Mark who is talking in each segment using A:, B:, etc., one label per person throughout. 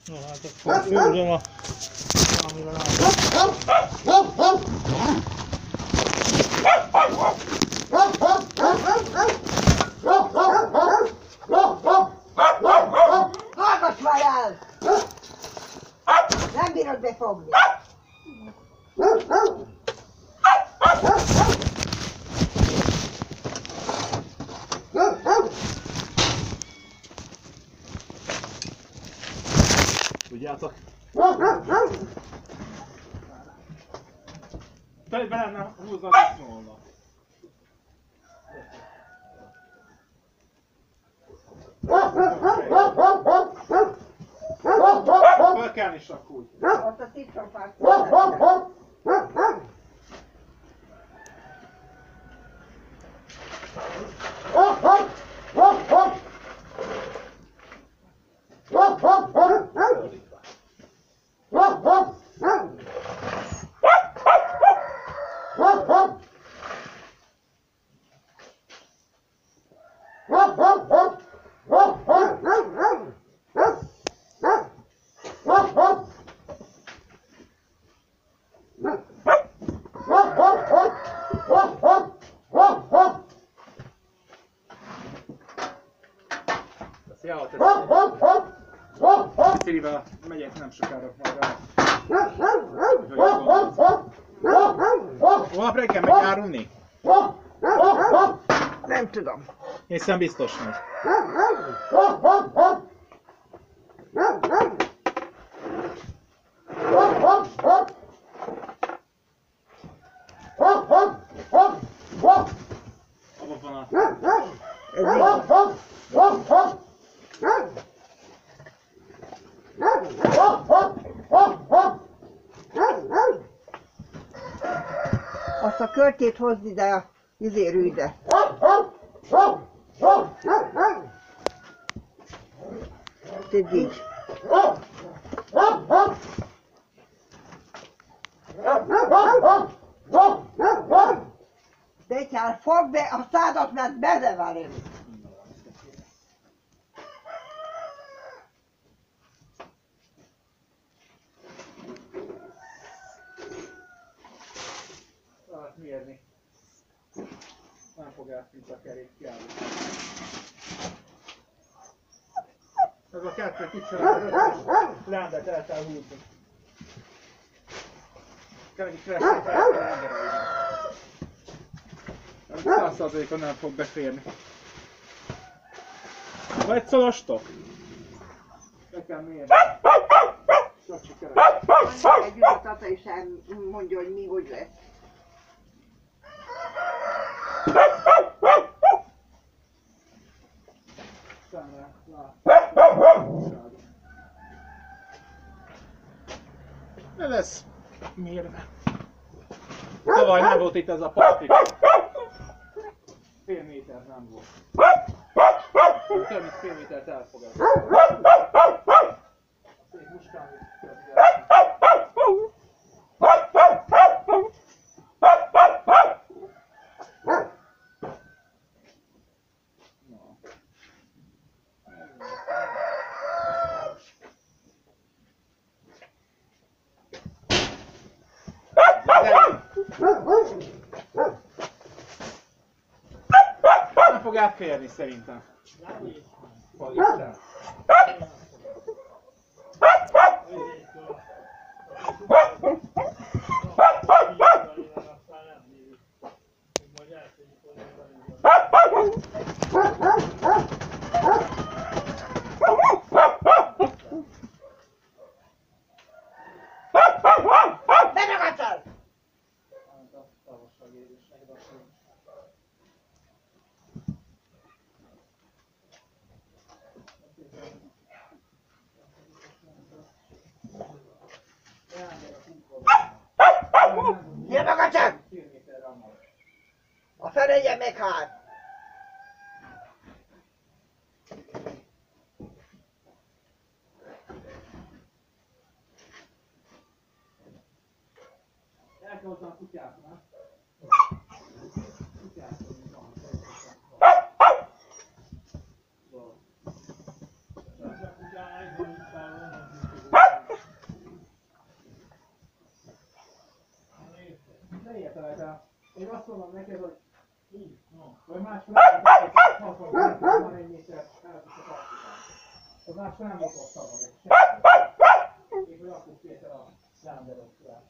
A: No hát akkor főzöm a... valamivel
B: Hallgass már el! Nem bírod befogni!
A: Tudjátok? Te be lenne húzni a disznónak. Fölkelni is csak úgy.
B: Ott a citromfát.
A: Szilivel megyek nem sokára majd rá. Holnap reggel megy árulni?
B: Nem tudom.
A: Hiszen biztos megy. Abban van a...
B: Azt a körtét hozd ide a rűde. Tedd így. De kell, fogd be a szádat, mert bezeverem.
A: Lehet mérni. Nem fog átvinni a kerék kiállni. Ez a kettő kicsit lándet el kell húzni. Kell egy keresni fel a rendelőzni. 100%-on nem fog beférni. Van egy szolostok? Be kell mérni. Csak keresni.
B: Egy a tata is elmondja, hogy mi hogy lesz.
A: Ne lesz mérve. Tavaly nem volt itt ez a parti. Fél méter nem volt. Több mint fél métert elfogad. Szép muskán nem fog átférni szerintem.
B: Gyere meg a csak! A felegye meg hát!
A: El kell hozzá a kutyát, nem? Kutyát, van. mondom neked, hogy így, no. Vagy máskor nem van ennyiszer elviszek Afrikán. Az máskor nem volt ott szabad egy sem. Még hogy akkor Péter a Lánderokra.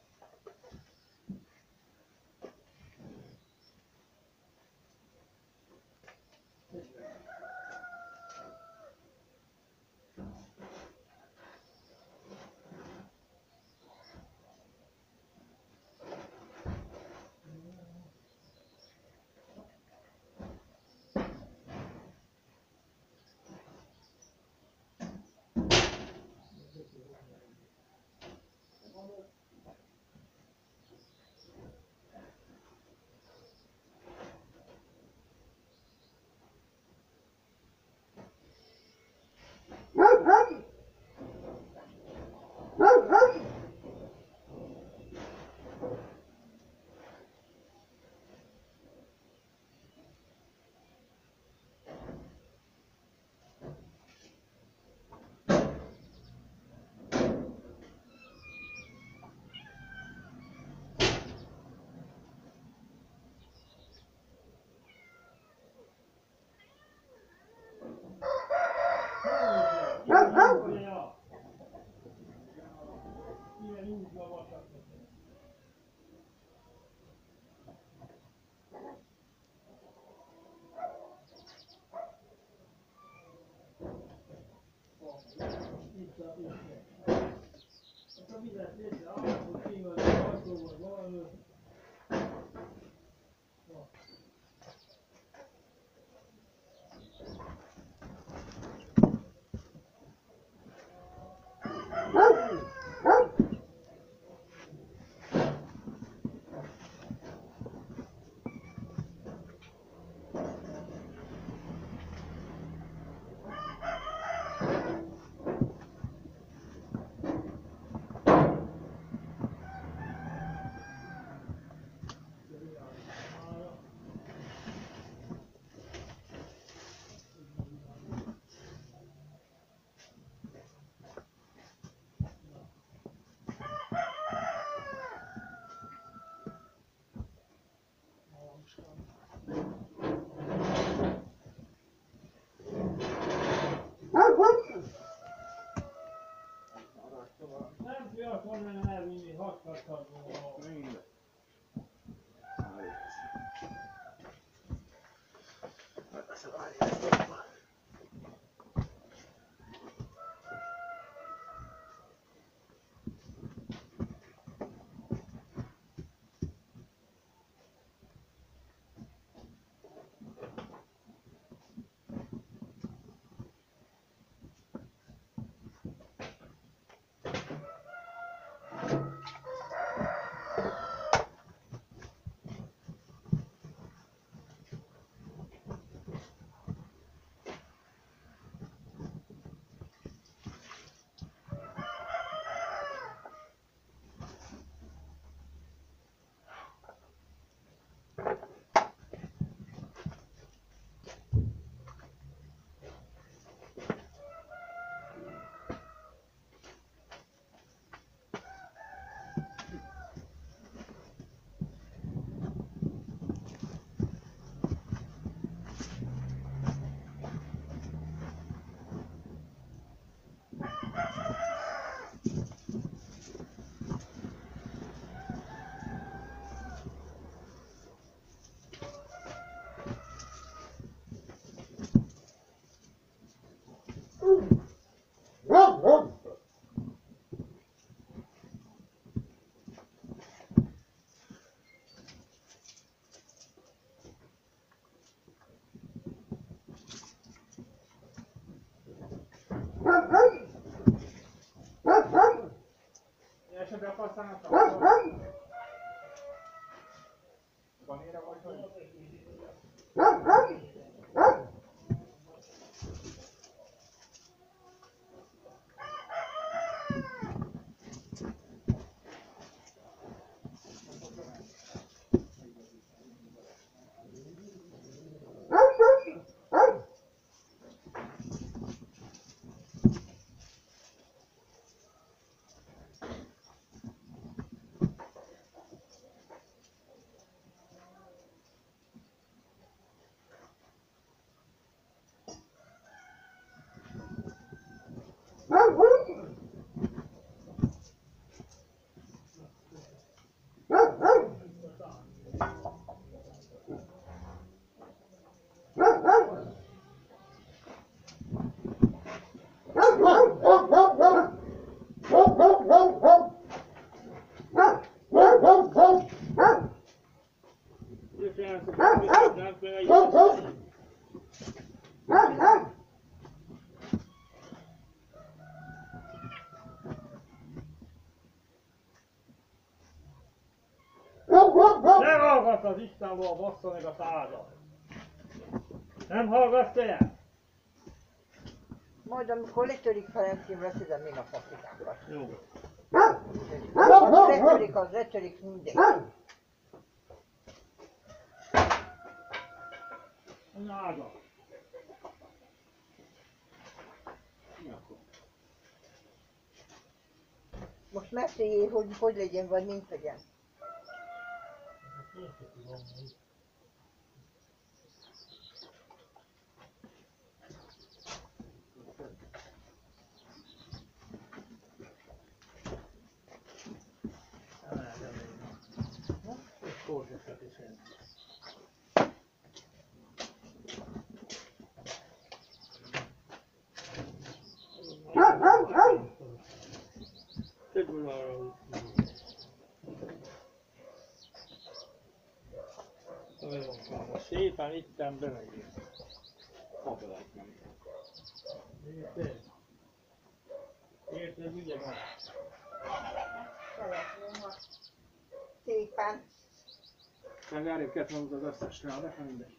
A: Nem tudják onnan elvinni, haktatható. Minden. Esetleg akarsz állni a tartalmat? Vanére vagy hogy? Ne hallgass az Istenból, bassza meg a szádat! Nem hallgass te?
B: Majd amikor letörik Ferencim, leszedem még a paprikákat.
A: Jó.
B: Ha letörik, az letörik mindegy.
A: Nága.
B: Most meséljél, hogy legyen, vagy mint legyen.
A: Szépen itten bemegyünk. Kapelát nem. Érted? Érted, ugye van?
B: Szépen.
A: Várjuk, kellett mondod az összes rá, de mindegy.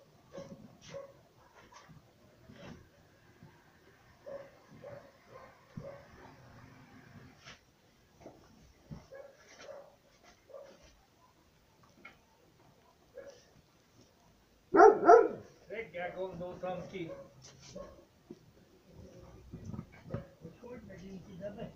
A: Reggel gondoltam ki, hogy megyünk ide be.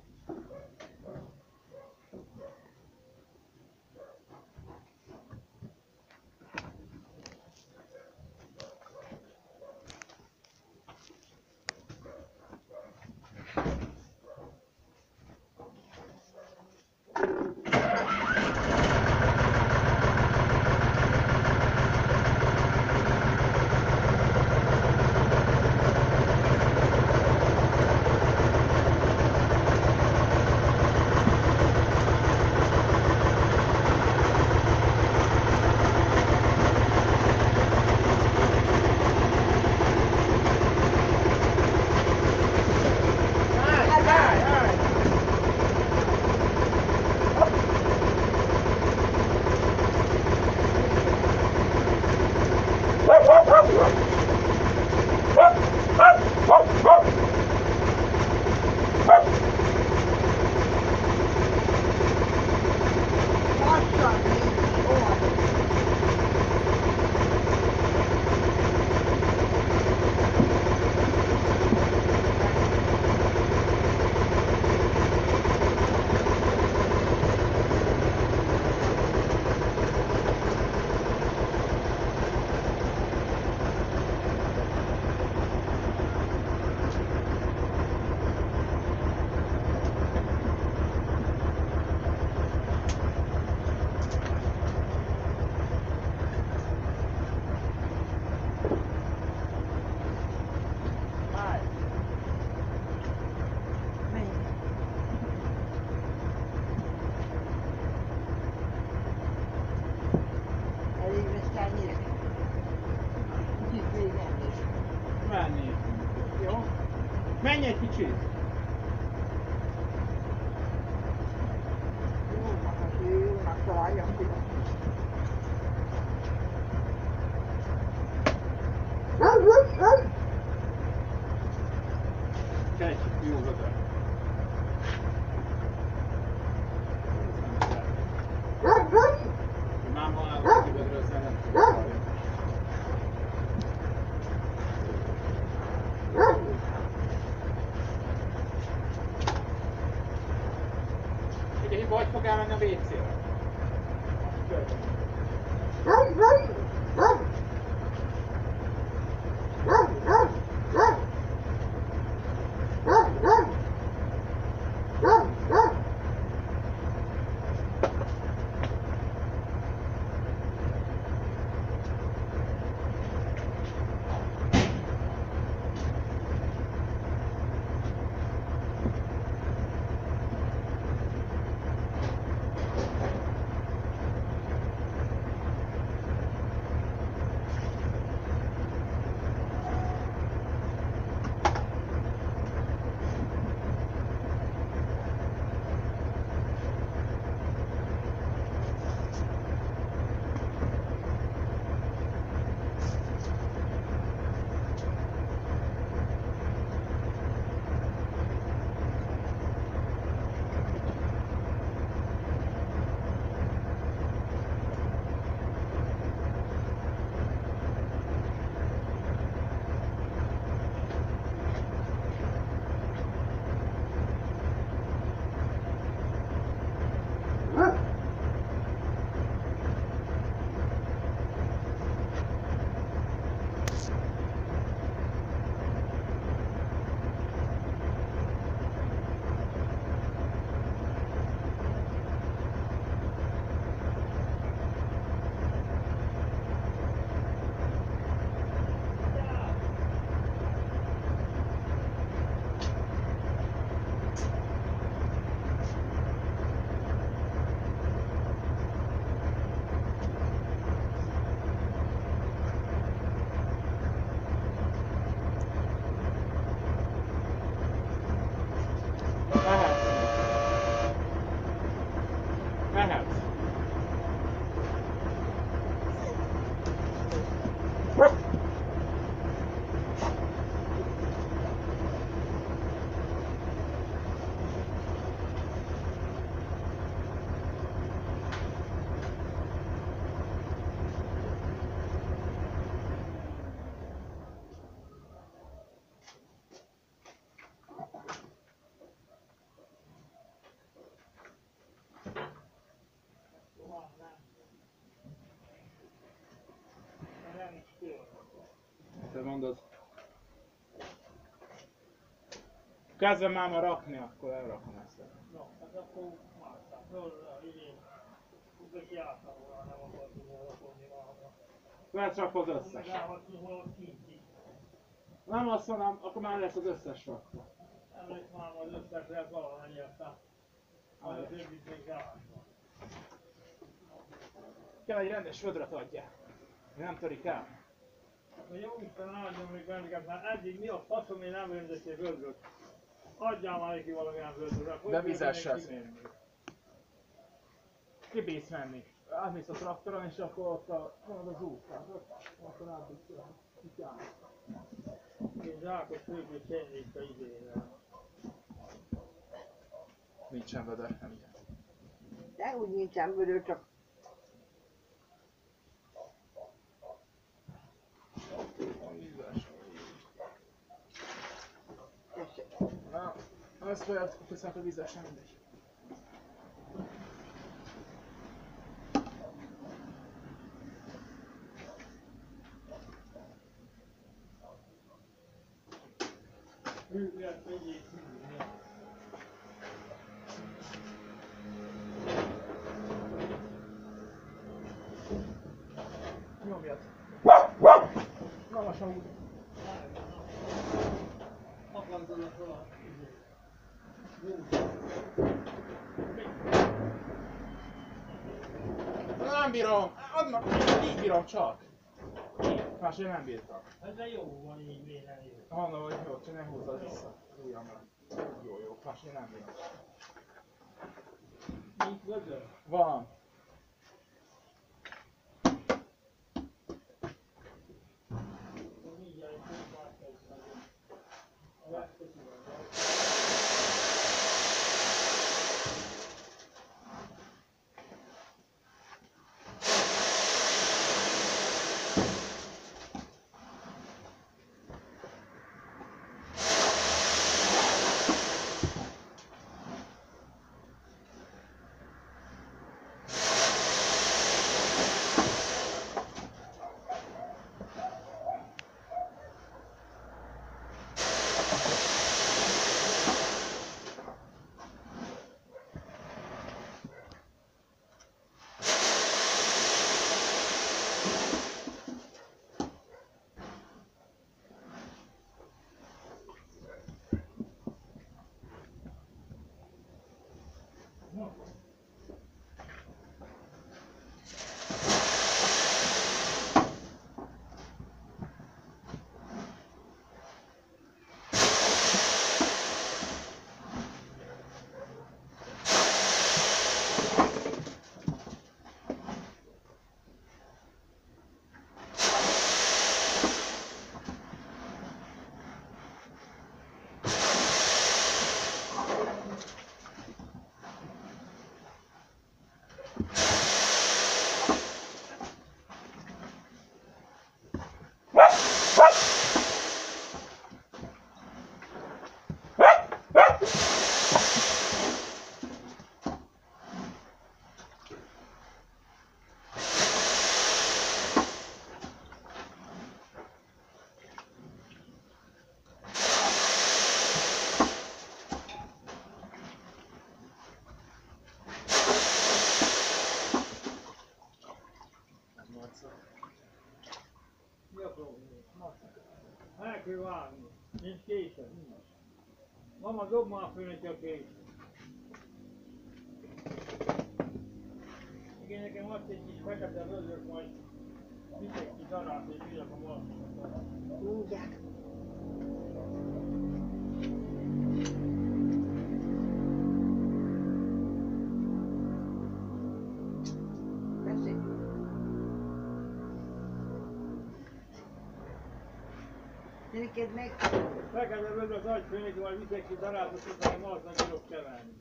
A: Menni. Jó? Menj egy kicsit!
B: Jónak találja, hogy
A: Egy jó oda. Már van a kibedről szeretném. Ugye, hogy fog elmenni a WC-re? te mondod. Kezdem már ma rakni, akkor elrakom ezt.
C: No, hát akkor másnap, fölre, idén. Úgy kiálltam volna, nem akartunk elrakodni valahol.
A: Felcsapod összes.
C: Megállhattunk valahol kint is.
A: Nem azt mondom, akkor már lesz az összes rakva.
C: Nem lesz már az összesre valamennyi aztán. Az a többit még ráálltam.
A: Kell egy rendes vödröt adjál. Nem törik el.
C: Hát a jó Isten áldjon még bennünket, már eddig mi a faszom, én nem rendeztél vödröt. Adjál már neki valamilyen vödröt.
A: De vizes ez. Kibísz menni. Átmész a traktoron és akkor ott van az út. Akkor átmész el.
C: Én zsákos főből csenni itt a idénre.
A: Nincsen vödör, nem ilyen.
B: De úgy nincsen vödör, csak tessék.
A: Na, ezt fel, viszont a vizes nem mindegy.
C: Hűvért vegyék hűvért.
A: Nyomjad. Na, lassan úgy.
C: Akartanak rá.
A: Nem bírom! Adnak, így bírom csak. Máshogy nem bírtam.
C: Ez de jó van így, miért nem jó?
A: Mondom, hogy jó, csak ne húzzad vissza az ujjamra. Jó, máshogy nem bírom.
C: Nincs vödör?
A: Van.
C: Akkor mindjárt egy két másra is nagyon. A legtöbb van. Mi a probléma? El kell vágni. Nincs készen, nincs. Mama, dob már föl neki a kést. Igen, nekem azt egy kis fekete vödrök, majd viszek ki darát és vigyek a malacokat.
B: Mindjárt. Tessék. Neked meg
C: Fekete vödrök nagy föl neki, majd viszek ki darát, és utána malacnak tudok keverni.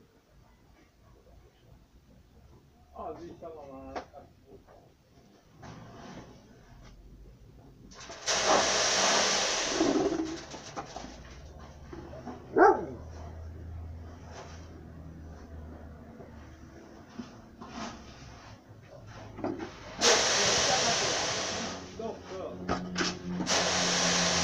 C: Az viszem a már. Dob föl.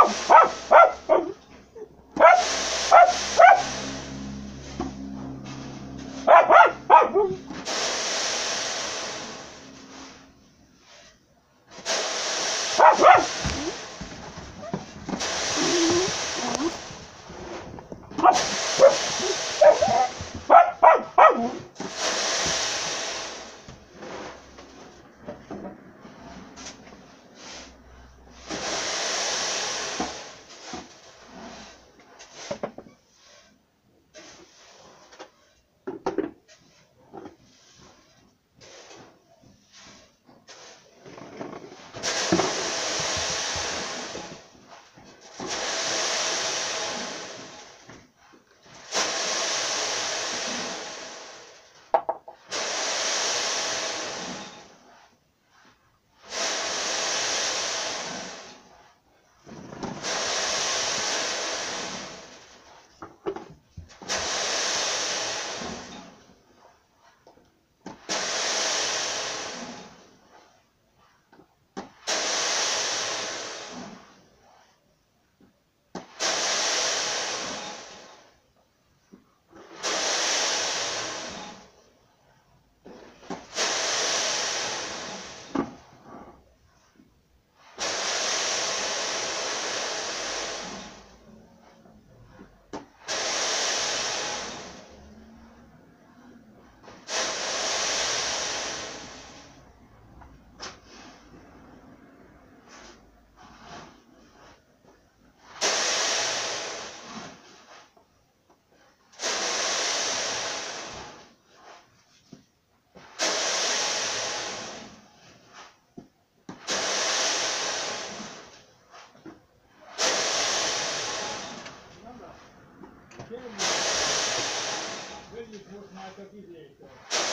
C: Vegyük most már csak izétől.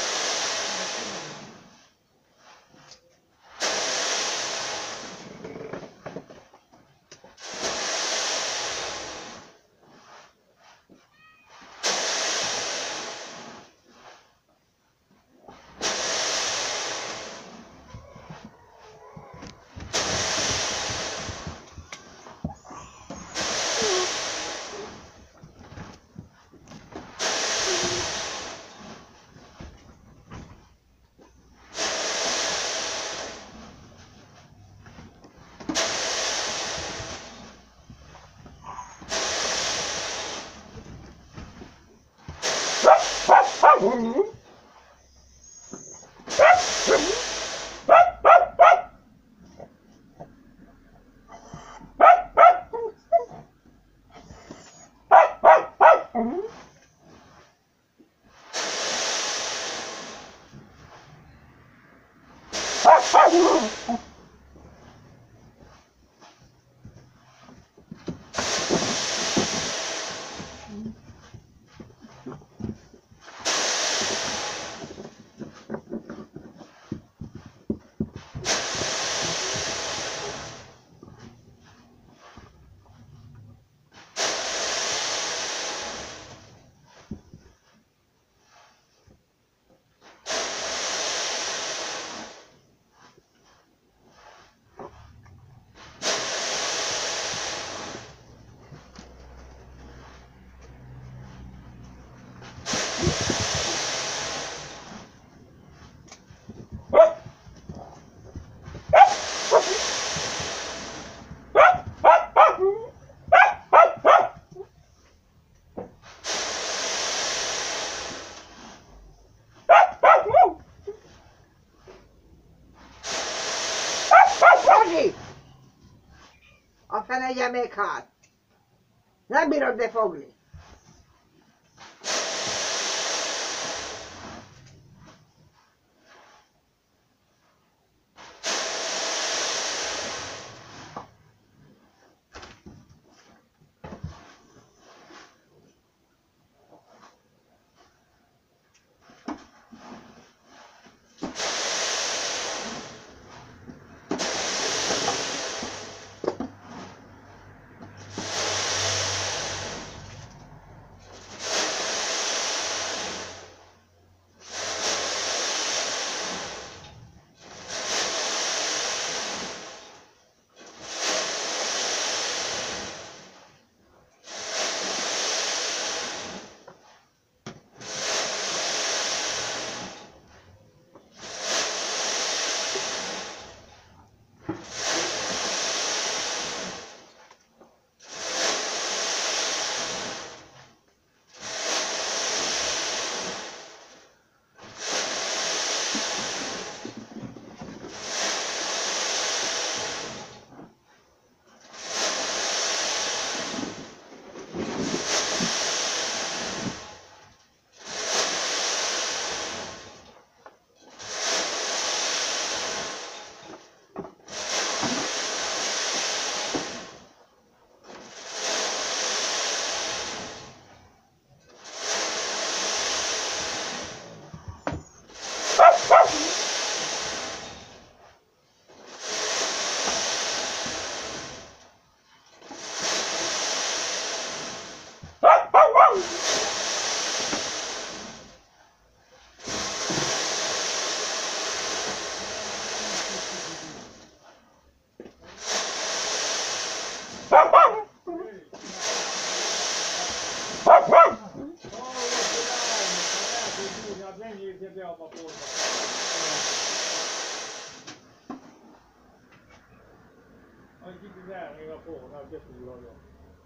B: Rozi! A fenegye még hát. Nem bírod befogni.
C: abba a porba. Hogy kicsit elmér a por, mert betúrhagyom.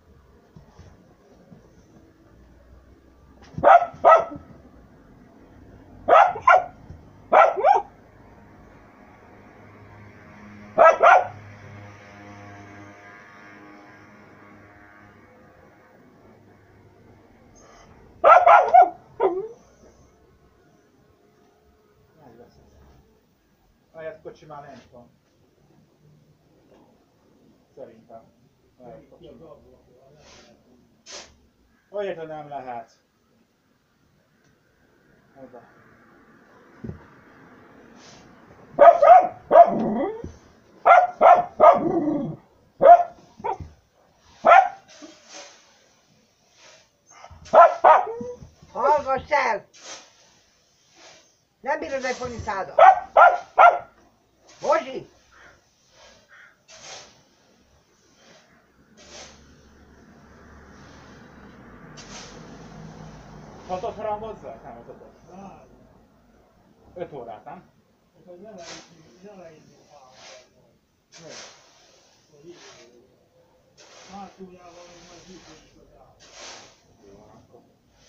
A: Ahelyett kocsi már nem van. Szerintem. Olyat nem lehet. Oda.
B: Hallgass el! Nem bírod megfogni szádat. Bozsi!
A: Hatot haramozzál? Nem, az 5 órát, nem?
C: Hátuljával még majd hűtődik az áll.
A: Jó, akkor.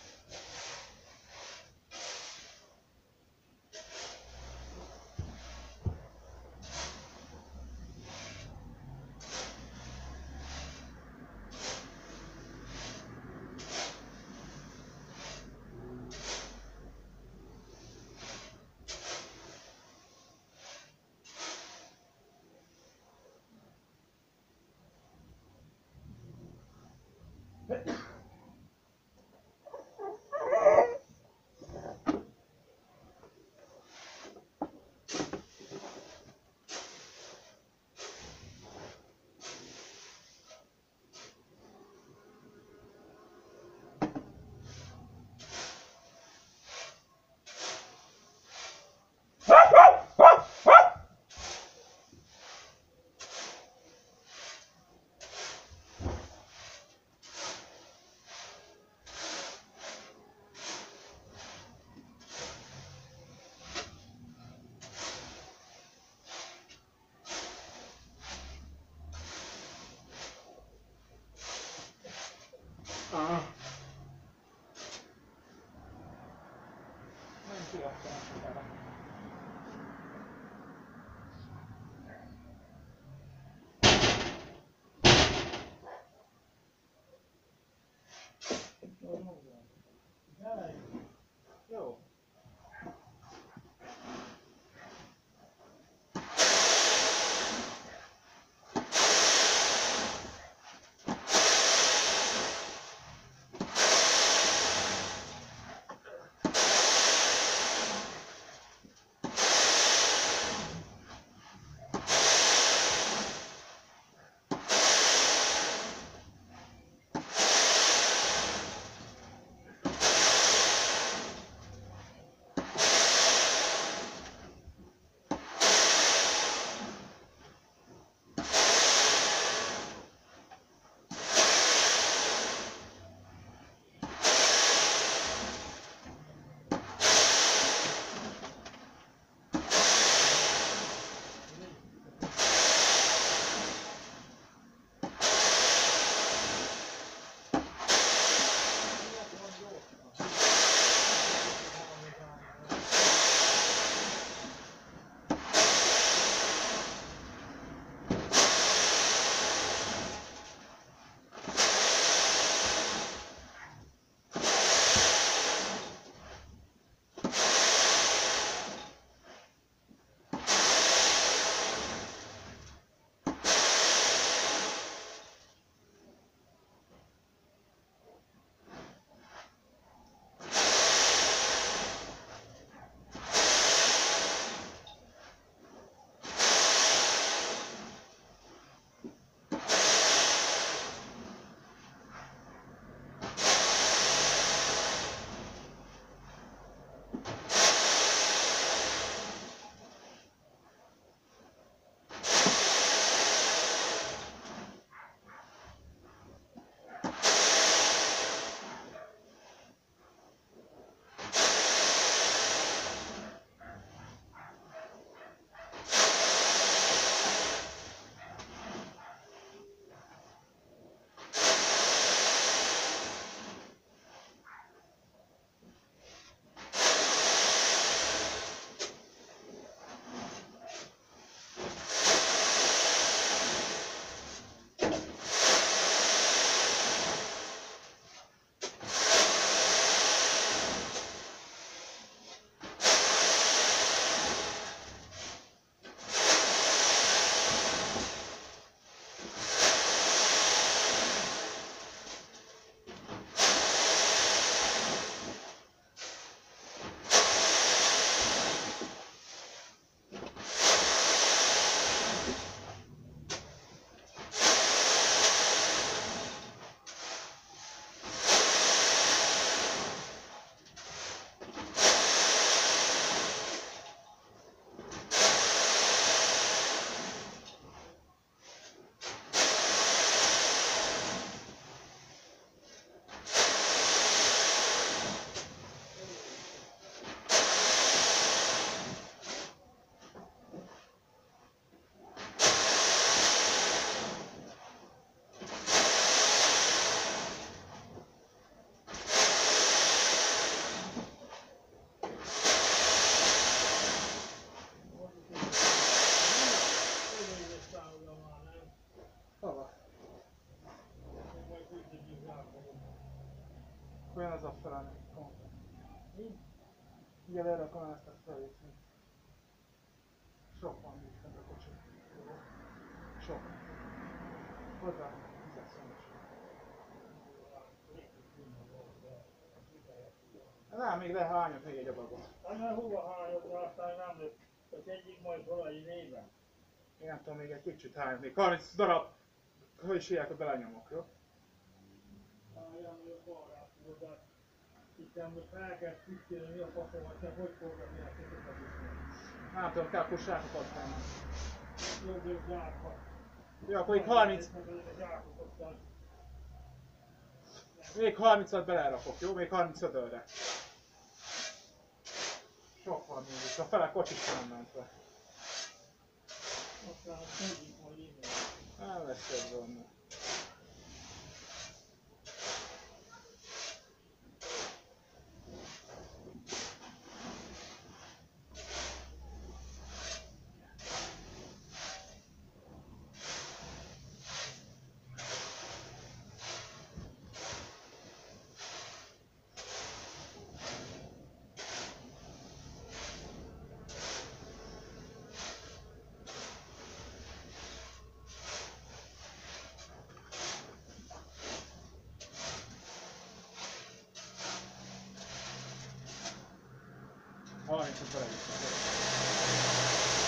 A: Nem kiraktam utána. Jó. akkor jön az a felelni. Ugye lerakom ezt a felét. Sok van itt fent a kocsi. Sok. Hozzá, vizet szomos. Nem, még lehányok még egy adagot.
C: Hát már hova hányok, de aztán nem lesz. Csak egyik majd valahogy néven.
A: Én nem tudom, még egy kicsit hányok. Még 30 darab, hogy is hívják, hogy belenyomok, jó?
C: Álljam, hogy a balrát tudod, itt most fel kell tüktélni, mi a faszomat, csak hogy fogja mi a kötöket is.
A: Nem tudom, kell akkor zsákokat tenni.
C: Jobb és zsákot.
A: Jó, akkor itt 30, még 30-at belerakok, jó? Még 35 ölre. Sok van még itt, a fele kocsis nem ment be.
C: Aztán tudjuk majd innen.
A: Nem lesz több benne. Harmincot beleviszem.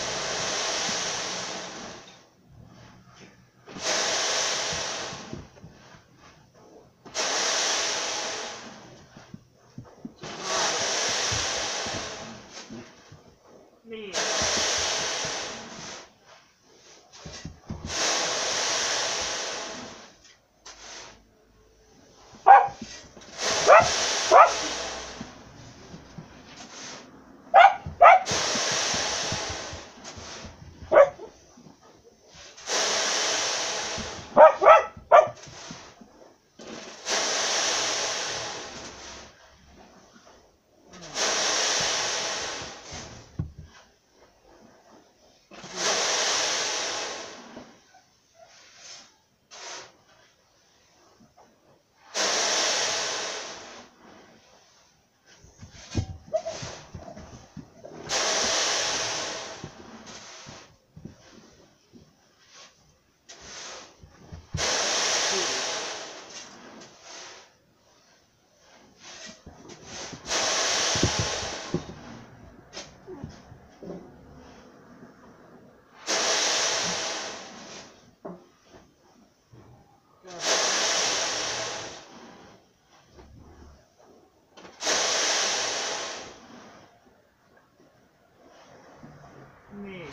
A: Négy.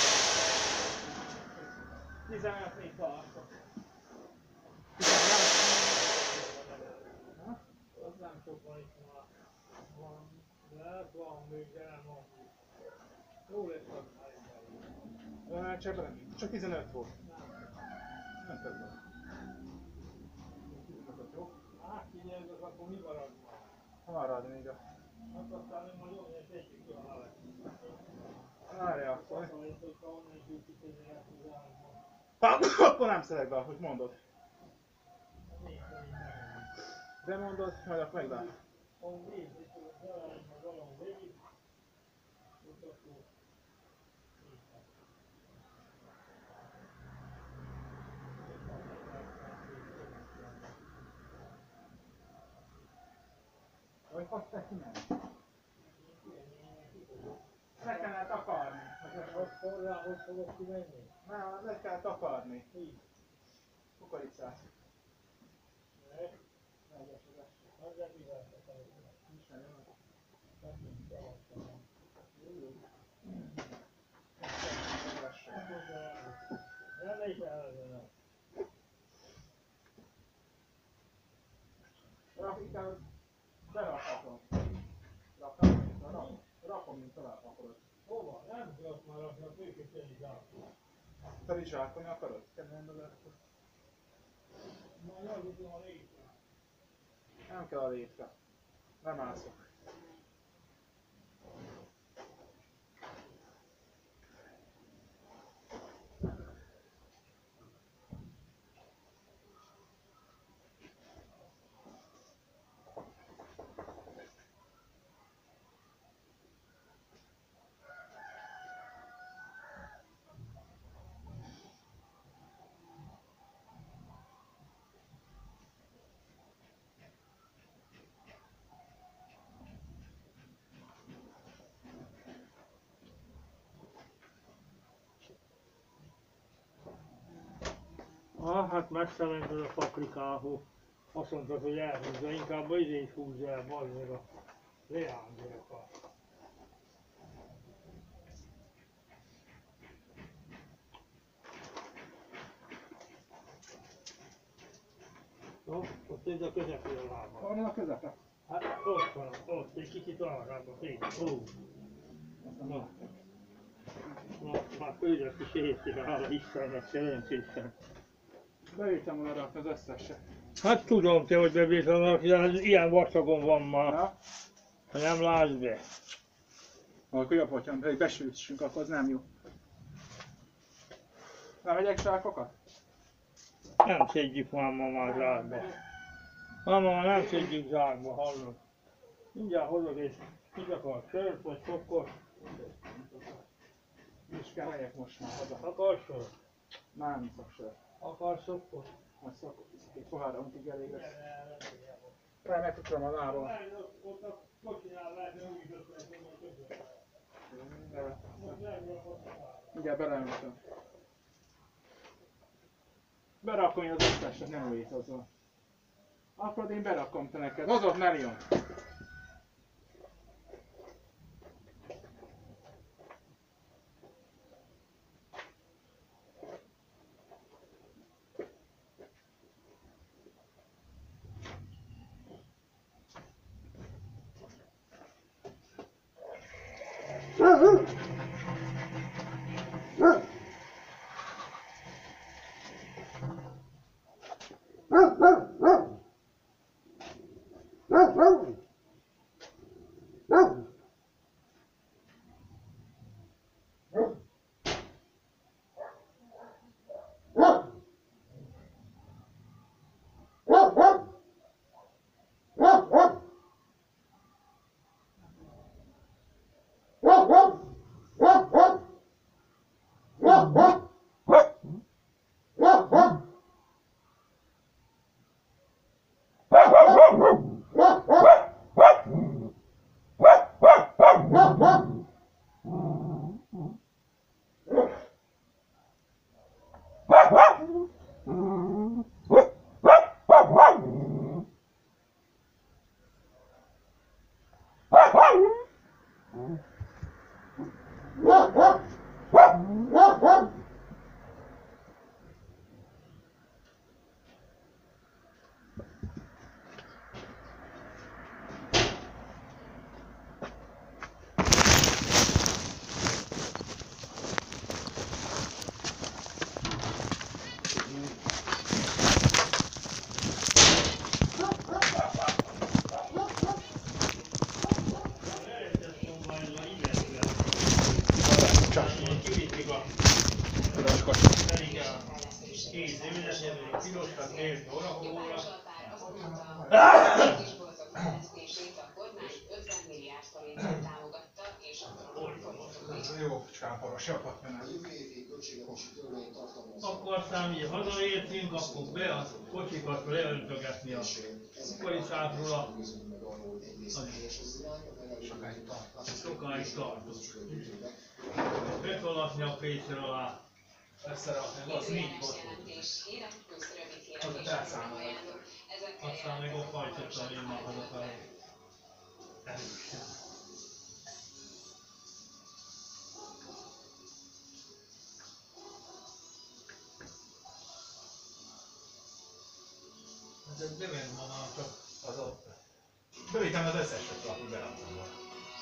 A: 15 még tartok. 18.
C: Az nem sok van itt már. Van, de van még, de nem van. Jó lesz az már.
A: Csak 15 volt. Nem több volt.
C: Hát figyelj, az akkor mi marad már?
A: Marad még a...
C: Hát aztán nem majd olyan, hogy tegyük ki a halat.
A: Várjál akkor.
C: Azt mondja, hogy ha onnan gyűjtik, hogy lehet,
A: Akkor nem szedek be, hogy mondod. De mondod, majd akkor meglátom.
C: Ahol nézd, és akkor találj meg valahol végig, ott akkor...
A: Vagy azt te kimenj. Le kellene takarni.
C: Akkor rá, hogy fogok kimenni?
A: Nem, le kell takarni.
C: Így.
A: Kukoricát.
C: Ne? Az nem igaz,
A: Nincs meg, nem?
C: nem is elvenem.
A: Inkább berakhatom. Rakom, mint tovább akarod.
C: Hova? Nem tudok már rakni, a főképzelni zsákot.
A: Te is zsákolni akarod?
C: Már javaslom a létre.
A: Nem kell a létre. Nem ászok.
C: Hát messze ment az a paprikához. Azt mondtad, hogy elhúzza, inkább az izét húzza el, bazd meg a leángyékat. Jó, ott ez a közepén a lába.
A: Hol van a közepe?
C: Hát ott van, ott, egy kicsit arrább a fény. Ó. Na. Na, már küldött is érték, hála Istennek, szerencsésen.
A: Beültem volna rakni az összeset.
C: Hát tudom te, hogy bevételnek, ilyen vastagon van már,
A: Ja?
C: ha nem lásd be.
A: Akkor jobb, hogyha besültsünk, akkor az nem jó. Nem megyek zsákokat?
C: Nem szedjük már ma zsákba. Mama, nem szedjük zsákba, hallod? Mindjárt hozok és mit akar, sört vagy sokkot?
A: És kell megyek most már haza.
C: Akarsz sört?
A: Nem iszok sört.
C: Akarsz sokkot?
A: Majd szokok, iszok egy pohárra, amíg elég lesz. Rá megtudtam a náról.
C: Ott a kocsinál lehet, hogy úgy összetek,
A: Mindjárt beleöntöm. Berakom az összeset, nem újít azzal. Akkor én berakom te neked, az ott ne jön.
C: Akkor aztán mi hazaértünk, akkor be a kocsikat leöntögetni a kukoricákról, sokáig tartott. Betolatni a pécser alá, összerakni, az négy kocsit. Az elszámolni. Aztán meg ott hajtottam én már hazafelé. Ez bement ma már csak az ott.
A: Bővítem az összeset, akkor beraktam volna.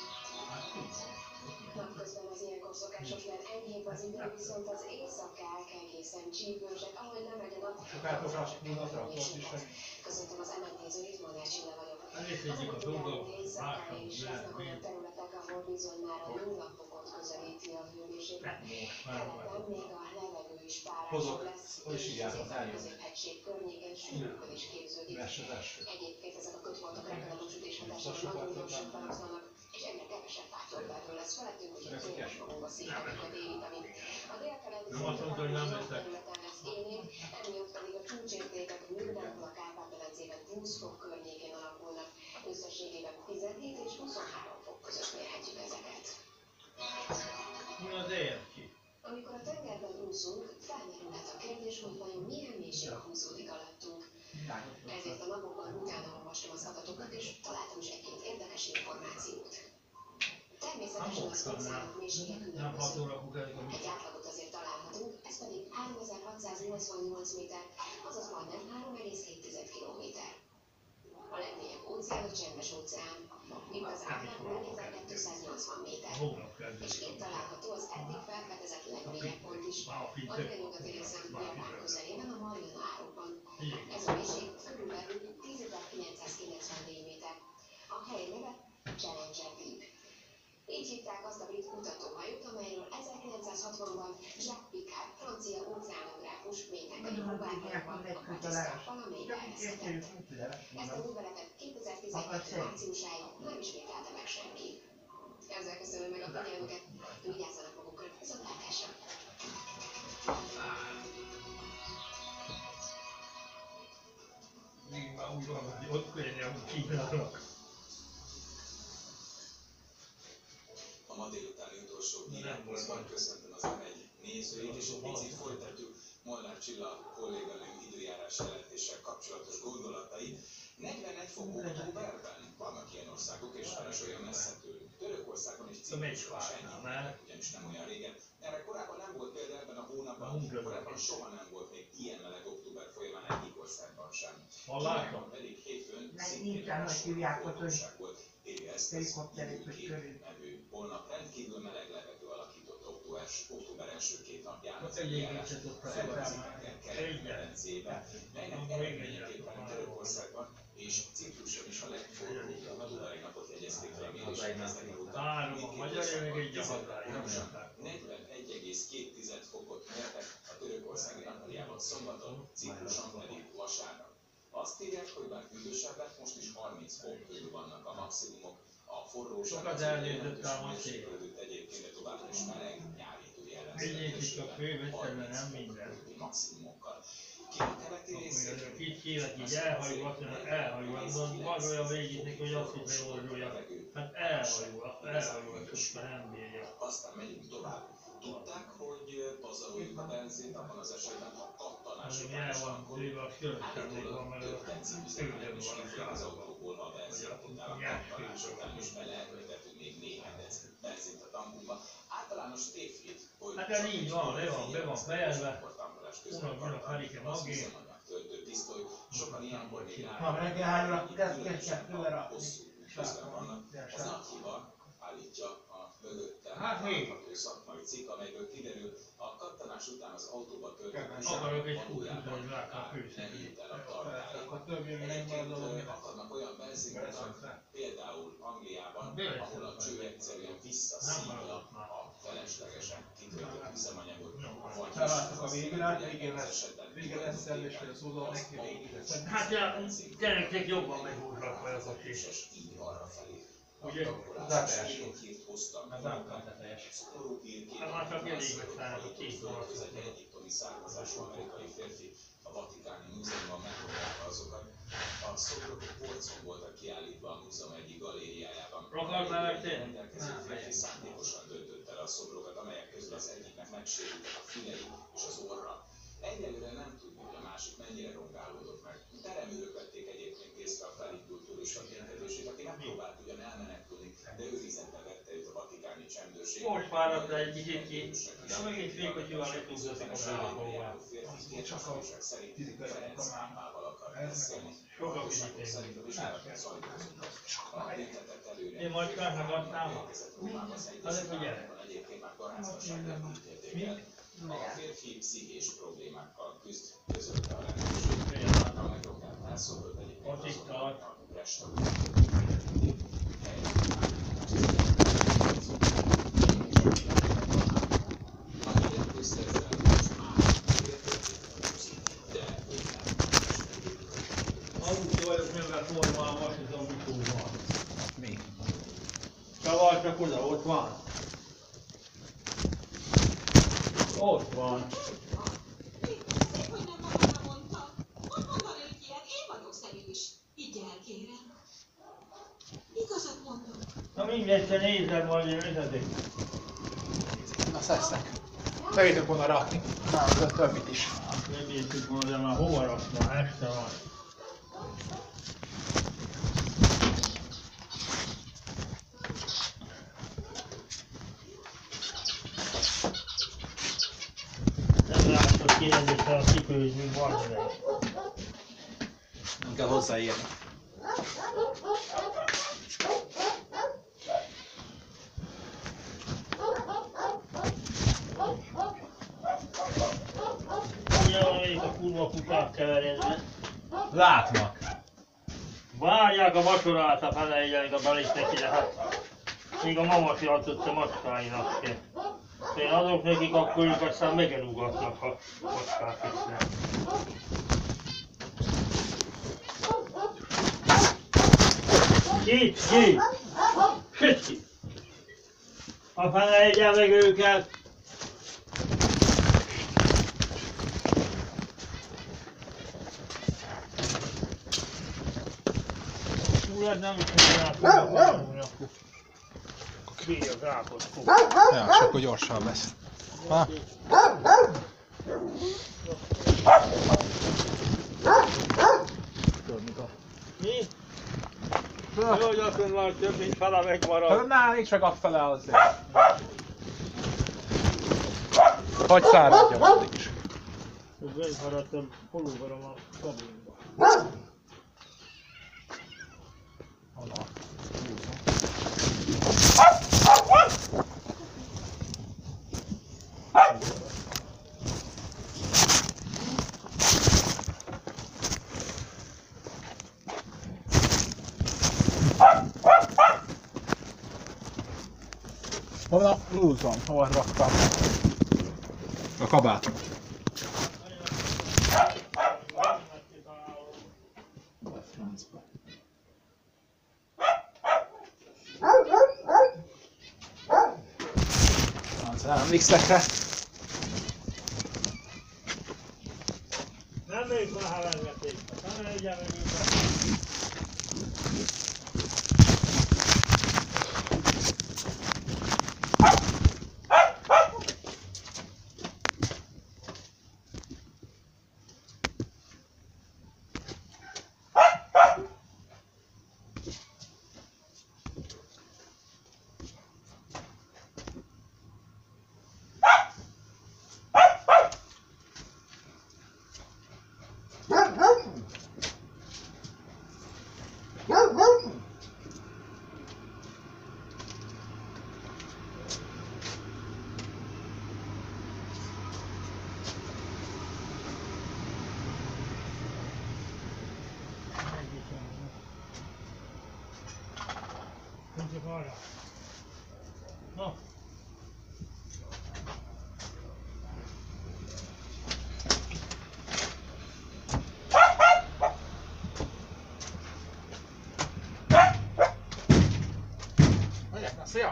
D: Napközben az ilyenkor szokásos, mert enyhébb az idő, viszont az éjszakák egészen csípősek, ahogy lemegy a nap.
A: Sokátok a traktort is, hogy...
D: Köszöntöm az MNT-ző Ritmóniás Csilla vagyok.
C: Elégszedjük a dolgok,
D: éjszakára
C: lássam,
D: is lesznek olyan területek, ahol bizony már a nullapokon közelíti a hőmérséklet. Keleten még a levegő is párásabb lesz, és az középhegység környéken sűrűkön is képződik. Egyébként ezek a kötfoltok repedett sütés hatására nagyon gyorsan feloszlanak, és egyre kevesebb fátyolváltó lesz felettünk, úgyhogy tényleg fogunk a szíveknek a D-vitamin. A délkeleti területen lesz élénk, emiatt pedig a csúcsértékek mindenhol a Kárpát-medencében 20 fok környékén alakulnak, összességében 17 és 23 fok között mérhetjük ezeket.
C: Na de érti.
D: Amikor a tengerben úszunk, felmerülhet a kérdés, hogy vajon milyen mélység húzódik alattunk. Ezért a napokban utána olvastam az adatokat, és találtam is egy-két érdekes információt. Természetesen az óceánok mélysége különböző. Egy átlagot azért találhatunk, ez pedig 3688 méter, azaz majdnem 3,7 kilométer. A legmélyebb óceán a Csendes óceán. Itt az átlag 4280 méter. És itt található az eddig felfedezett legmélyebb pont is, a délnyugati részen Japán közelében, a Mariana árokban. Ez a mélység körülbelül 10.994 méter. A hely neve Challenger Deep. Így hívták azt a brit kutatóhajót, amelyről 1960-ban Jacques Picard, francia óceánográfus mélytengeri próbálhajóval a Batisztáppal a mélybe ereszkedett. Ezt a műveletet 2012. márciusáig nem ismételte meg senki. Ezzel köszönöm meg a figyelmüket, vigyázzanak magukra, viszontlátásra!
C: Még már úgy van, hogy ott kérjem, hogy kívánok.
E: A ma délutáni utolsó hírekben köszöntöm az M1 nézőit, és egy picit folytatjuk Molnár Csilla kolléganőm időjárás jelentéssel kapcsolatos gondolatai. 41 fok októberben vannak ilyen országok, és sajnos olyan messze tőlünk. Törökországon és Cipruson is ennyi, ugyanis nem olyan régen. Erre korábban nem volt például ebben a hónapban, korábban soha nem volt még ilyen meleg október folyamán egyik országban sem. Kínában pedig hétfőn szintén hasonló volt. Évi ezt az időkép nevű holnap rendkívül meleg levegő alakított október első két napjának az eljárás Fülöp-szigeteken Kerek-medencében, melynek eredményeképpen Törökországban és Cipruson is a legforróbb októberi napot jegyezték le mérések kezdete után. Mindkét országban 41,2 fokot mértek, a törökországi Antalyában szombaton, Cipruson pedig vasárnap. Azt írják, hogy bár hűvösebb lett, most is 30 fok körül vannak a maximumok. A forróság az mérséklődött egyébként, de továbbra is meleg, nyárító jellemzőségben maximumokkal. Kína keleti részén
C: Kicsit kérek így elhagyva, van olyan végignek, hogy azt hiszem, hogy oldulja. Hát elhagyva, sokkal nem bírja.
E: Aztán megyünk tovább. Tudták, hogy pazaroljuk a benzint abban az esetben, ha kattanás után is tankol. Állítólag több benzinüzemanyag is kifér az autóból, ha a benzinkunknál a kattanás után is beleelkövetünk még néhány benzint a tankunkba. Általános tévhit, hogy
C: hát ez így van, be van fejelve.
E: Unok, az üzemanyag töltő pisztoly, sokan ilyenkor még hosszú közben vannak. Ez nagy hiba, állítja a mögöttem látható szakmai cikk, amelyből kiderül, a kattanás után az autóba töltött üzemanyag valójában nem jut el a tartályig. Egyébként akadnak olyan benzinkutak, például Angliában, ahol a cső egyszerűen visszaszívja a feleslegesen kitöltött üzemanyagot, vagy
A: a végén lesz és az oldal neki
C: hát gyerekek jobban meghúznak fel az a kis.
E: így arrafelé.
C: Ugye?
E: Hírt hoztam, szomorú hírként,
C: Hát csak elég megszállnak a két óra.
E: egy egyiptomi származású amerikai férfi a Vatikáni Múzeumban megpróbálta azokat. A szobrok polcon voltak kiállítva a múzeum egyik galériájában. Rendelkező férfi szándékosan döntött el a szobrokat, amelyek közül az egyiknek megsérültek a fülei és az orra. Egyelőre nem tudjuk, hogy a másik mennyire rongálódott meg. Teremőrök vették egyébként észre a felindult turista ténykedését, aki megpróbált ugyan elmenekülni, de őrizetbe vette őt a vatikáni csendőrség.
C: Most fáradt le egy kicsit ki, de megint végighogyóan le tudsz a
E: állapotban. Értesülések szerint Ferenc pápával akar beszélni.
C: Sokat figyelni.
E: A büntetett előre.
C: Én majd felhallgatnám. Azért figyelj.
E: Egyébként már garázdaságra ítélték el. A férfi pszichés problémákkal küzd, közölte a rendőrség. A megrokált elszólalt egyébként a Preston. A hírek közszerzően most már de
C: Aludni vagyok, mivel formálom, azt hiszem, hogy túl van. Mi? Csavartak oda, ott van. Ott van.
F: Szép, hogy nem magamra mondta. Hogy mondanék ilyet? Én vagyok szerű is. Így el, kérem. Igazat mondom.
C: Na mindegy, te nézed, majd én ötödik.
A: Na szeszek. Bejöttünk volna rakni. Na, a többit is.
C: Nem értük volna, de már hova rakna, este van. Nem látod kérdéssel a cipőzni van ide.
A: Nem kell hozzáérni.
C: Ugye van még a kurva kutyák keveredve.
A: Látnak.
C: Várják a vacsorát, ha felejjenek a belétek ide, hát még a mama si adott a macskáinak se. Én adok nekik, akkor ők aztán megerúgatnak, ha macskák isznek. Ki? Süti! Ha felejjen meg őket! Úrad nem is tudják, hogy akkor bírja az ápot fog.
A: Ja, és akkor gyorsan lesz. Ha?
C: Mi? Jó, hogy azt mondom, hogy több mint fele megmarad.
A: Na, nincs meg afele azért. Hogy száradjon addig is.
C: Megmaradtam pulóverom a kabinba.
A: Hol a blúzom? Hol raktam? A kabátom. Emlékszek rá?
C: Nem ők már hevergeték, nem legyen meg őket. Nincs arra. Na.
A: Megyek, na, szia!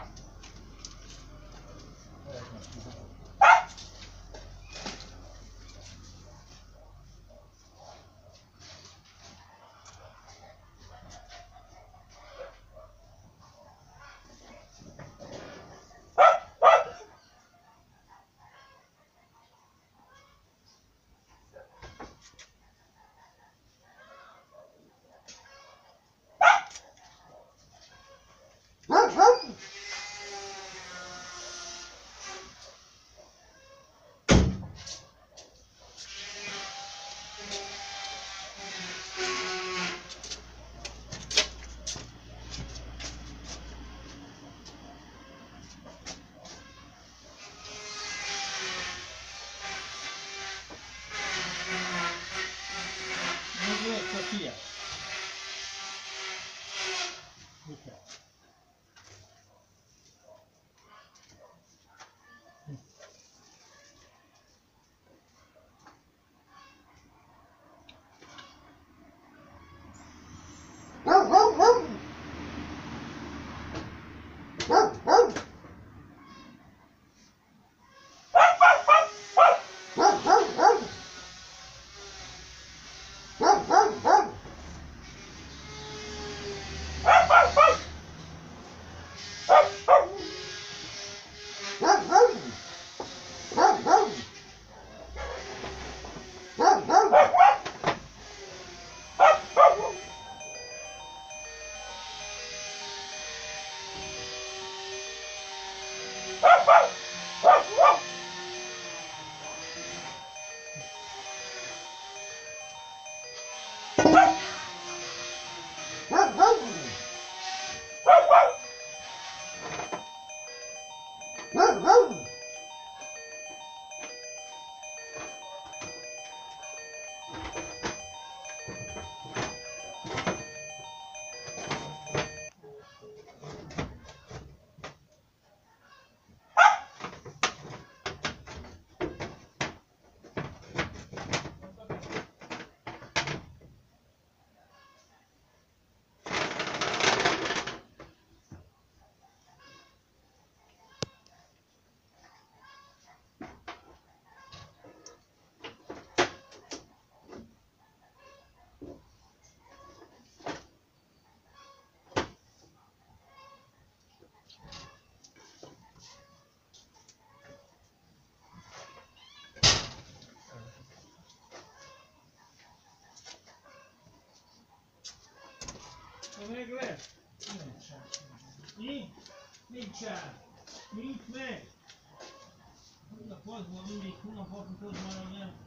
A: Meg lesz? Nincsen. Mi? Nincsen. Nincs meg. A faszban mindig hónapot marad el.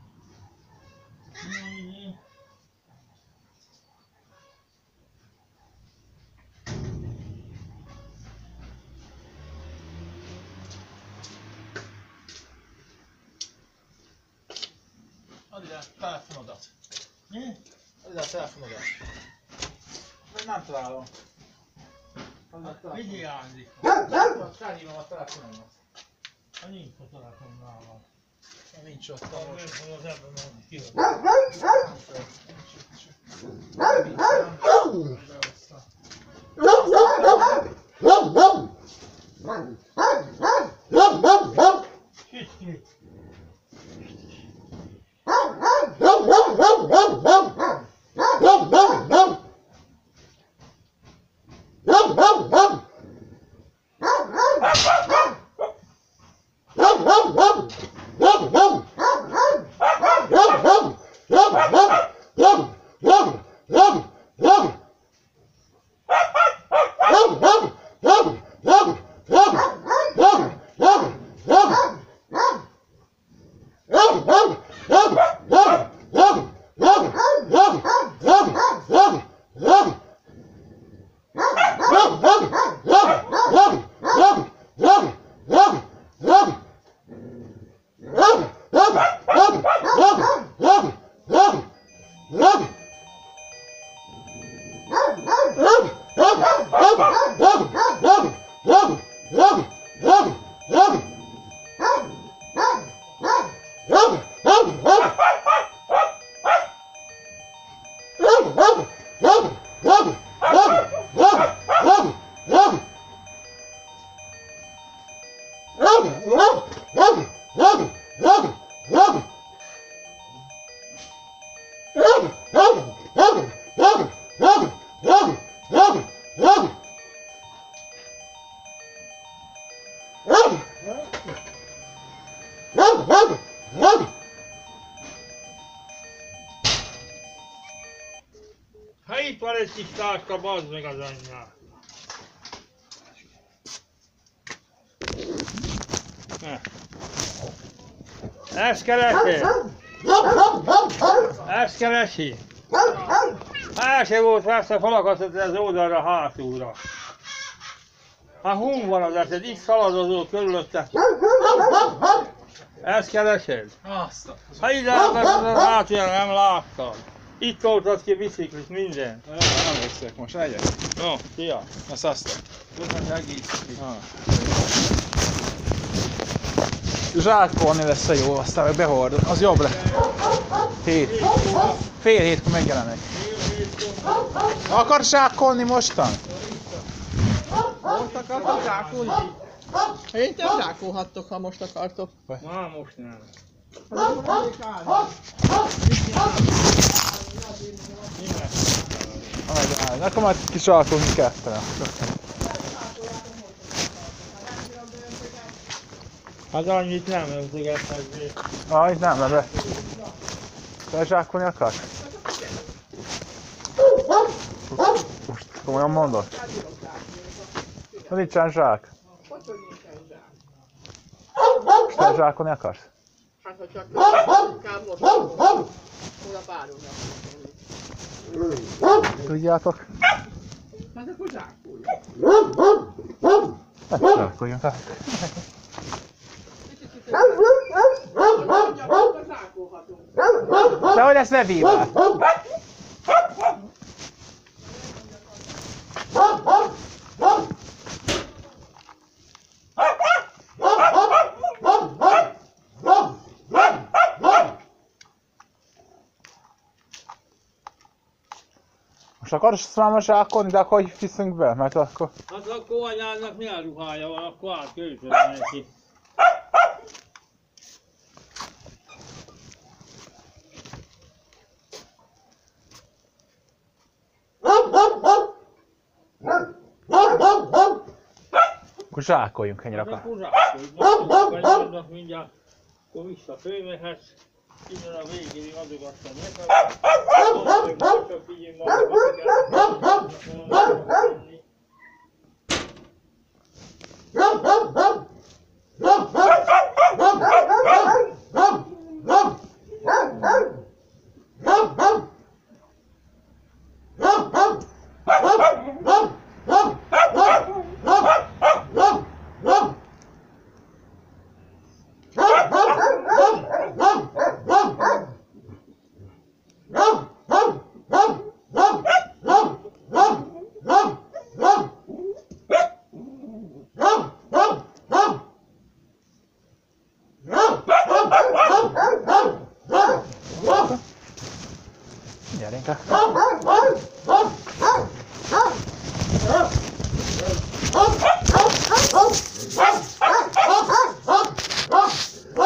A: Add ide a telefonodat. Mi? Add ide a telefonodat. Nem találom. Vigyél, Andi. Felhívom a telefonomat. Nincs a telefonnál. Nincs ott a most. Az ebben van kijött. Süt. Hát itt van egy kis táska, bazd meg az anyját. Ezt keresi? Ezt keresi? El se volt vesz a falakasztott az oldalra hátulra. Hát hun van az eset, itt szaladozol körülötte. Ezt keresed? Azt. Ha ide akarsz, az hátuljára nem láttad. Itt toltad ki biciklis, minden.
G: Nem veszek most, egyek.
A: No, szia.
G: Na szasztok.
A: Köszönöm, egész.
G: Zsákolni lesz a jó, aztán meg behordod. Az jobb lesz. 7. Fél hétkor megjelenek. Akarsz zsákolni mostan?
B: Most akartok zsákolni? Szerintem zsákolhattok, ha most akartok.
A: Na, most nem.
G: Akkor majd kizsákolni kettőre.
A: Hát annyit nem öntögetnek.
G: Itt nem, mert te zsákolni akarsz? Most komolyan mondod? Na nincsen zsák. zsákolni akarsz?
B: Hát, ha csak inkább most, hol a páromnak.
G: Tudjátok?
B: Hát akkor zsákolj.
G: Hát zsákoljunk át.
B: Akkor zsákolhatunk.
G: De hogy ezt ne vívál? Most akarsz már zsákolni, de akkor hogy viszünk be? Mert akkor...
C: Hát akkor anyának milyen ruhája van, akkor átkölcsön neki.
G: Akkor zsákoljunk ennyire akár.
C: Akkor zsákolj, most mindjárt, akkor visszafőmehetsz. Innen a végéig azogattam nekem. Csak figyelj magad,
G: Gyere inkább.